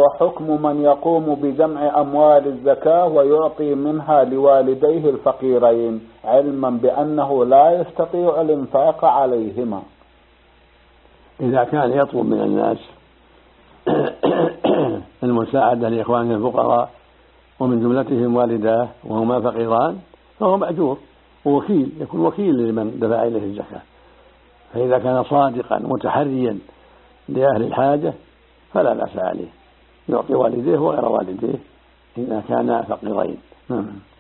وحكم من يقوم بجمع أموال الزكاة ويعطي منها لوالديه الفقيرين علما بأنه لا يستطيع الإنفاق عليهما. إذا كان يطلب من الناس المساعدة لإخوانه الفقراء ومن جملتهم والداه وهما فقيران فهو مأجور ووكيل، يكون وكيل لمن دفع إليه الزكاة. فإذا كان صادقا متحريا لأهل الحاجة فلا بأس عليه، يعطي والديه وغير والديه إذا كانا فقيرين.